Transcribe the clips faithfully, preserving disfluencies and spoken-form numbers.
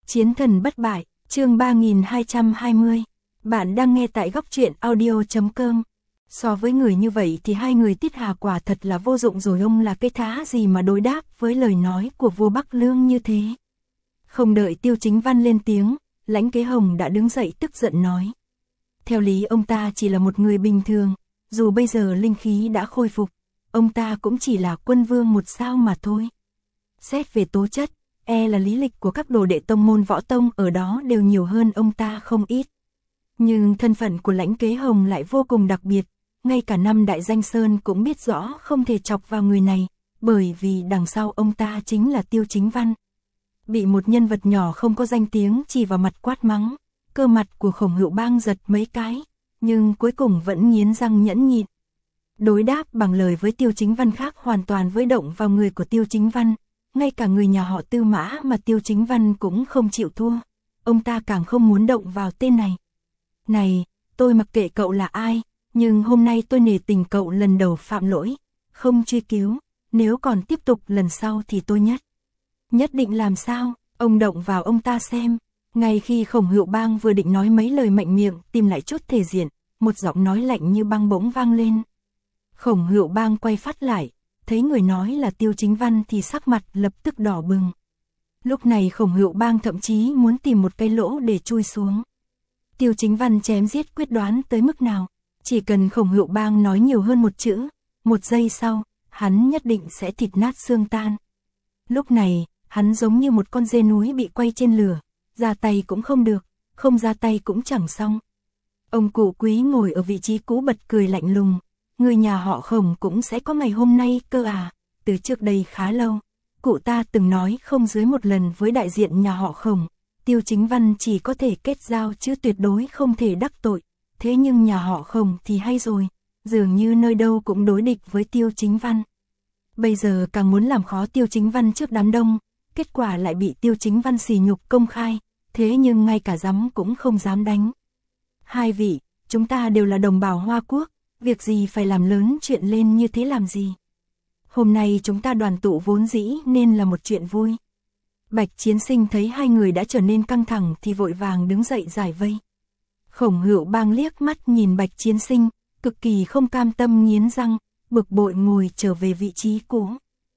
Chiến thần bất bại, chương ba nghìn hai trăm hai mươi. Bạn đang nghe tại góc truyện audio chấm com. So với người như vậy thì hai người Tiết Hà quả thật là vô dụng rồi, ông là cái thá gì mà đối đáp với lời nói của vua Bắc Lương như thế. Không đợi Tiêu Chính Văn lên tiếng, Lãnh Kế Hồng đã đứng dậy tức giận nói. Theo lý ông ta chỉ là một người bình thường, dù bây giờ linh khí đã khôi phục, ông ta cũng chỉ là quân vương một sao mà thôi. Xét về tố chất, e là lý lịch của các đồ đệ tông môn võ tông ở đó đều nhiều hơn ông ta không ít. Nhưng thân phận của Lãnh Kế Hồng lại vô cùng đặc biệt, ngay cả năm đại danh sơn cũng biết rõ không thể chọc vào người này, bởi vì đằng sau ông ta chính là Tiêu Chính Văn. Bị một nhân vật nhỏ không có danh tiếng chỉ vào mặt quát mắng, cơ mặt của Khổng Hữu Bang giật mấy cái, nhưng cuối cùng vẫn nghiến răng nhẫn nhịn. Đối đáp bằng lời với Tiêu Chính Văn khác hoàn toàn với động vào người của Tiêu Chính Văn. Ngay cả người nhà họ Tư Mã mà Tiêu Chính Văn cũng không chịu thua, ông ta càng không muốn động vào tên này. Này, tôi mặc kệ cậu là ai, nhưng hôm nay tôi nể tình cậu lần đầu phạm lỗi, không truy cứu, nếu còn tiếp tục lần sau thì tôi nhất. Nhất định làm sao, ông động vào ông ta xem. Ngay khi Khổng Hữu Bang vừa định nói mấy lời mạnh miệng tìm lại chút thể diện, một giọng nói lạnh như băng bỗng vang lên. Khổng Hữu Bang quay phát lại, thấy người nói là Tiêu Chính Văn thì sắc mặt lập tức đỏ bừng. Lúc này Khổng Hữu Bang thậm chí muốn tìm một cái lỗ để chui xuống. Tiêu Chính Văn chém giết quyết đoán tới mức nào, chỉ cần Khổng Hữu Bang nói nhiều hơn một chữ, một giây sau, hắn nhất định sẽ thịt nát xương tan. Lúc này, hắn giống như một con dê núi bị quay trên lửa, ra tay cũng không được, không ra tay cũng chẳng xong. Ông cụ Quý ngồi ở vị trí cũ bật cười lạnh lùng. Người nhà họ Khổng cũng sẽ có ngày hôm nay cơ à, từ trước đây khá lâu, cụ ta từng nói không dưới một lần với đại diện nhà họ Khổng, Tiêu Chính Văn chỉ có thể kết giao chứ tuyệt đối không thể đắc tội, thế nhưng nhà họ Khổng thì hay rồi, dường như nơi đâu cũng đối địch với Tiêu Chính Văn. Bây giờ càng muốn làm khó Tiêu Chính Văn trước đám đông, kết quả lại bị Tiêu Chính Văn sỉ nhục công khai, thế nhưng ngay cả dám cũng không dám đánh. Hai vị, chúng ta đều là đồng bào Hoa Quốc. Việc gì phải làm lớn chuyện lên như thế làm gì? Hôm nay chúng ta đoàn tụ vốn dĩ nên là một chuyện vui. Bạch Chiến Sinh thấy hai người đã trở nên căng thẳng thì vội vàng đứng dậy giải vây. Khổng Hữu Bang liếc mắt nhìn Bạch Chiến Sinh, cực kỳ không cam tâm nghiến răng, bực bội ngồi trở về vị trí cũ.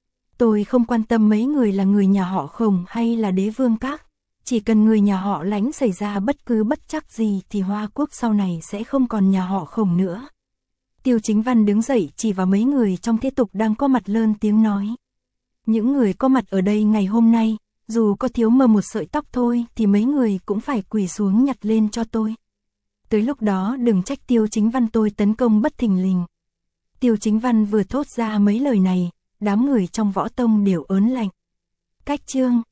Tôi không quan tâm mấy người là người nhà họ Khổng hay là đế vương các, chỉ cần người nhà họ Lãnh xảy ra bất cứ bất trắc gì thì Hoa Quốc sau này sẽ không còn nhà họ Khổng nữa. Tiêu Chính Văn đứng dậy chỉ vào mấy người trong thế tục đang có mặt lớn tiếng nói. Những người có mặt ở đây ngày hôm nay, dù có thiếu mờ một sợi tóc thôi thì mấy người cũng phải quỳ xuống nhặt lên cho tôi. Tới lúc đó đừng trách Tiêu Chính Văn tôi tấn công bất thình lình. Tiêu Chính Văn vừa thốt ra mấy lời này, đám người trong võ tông đều ớn lạnh. Cách chương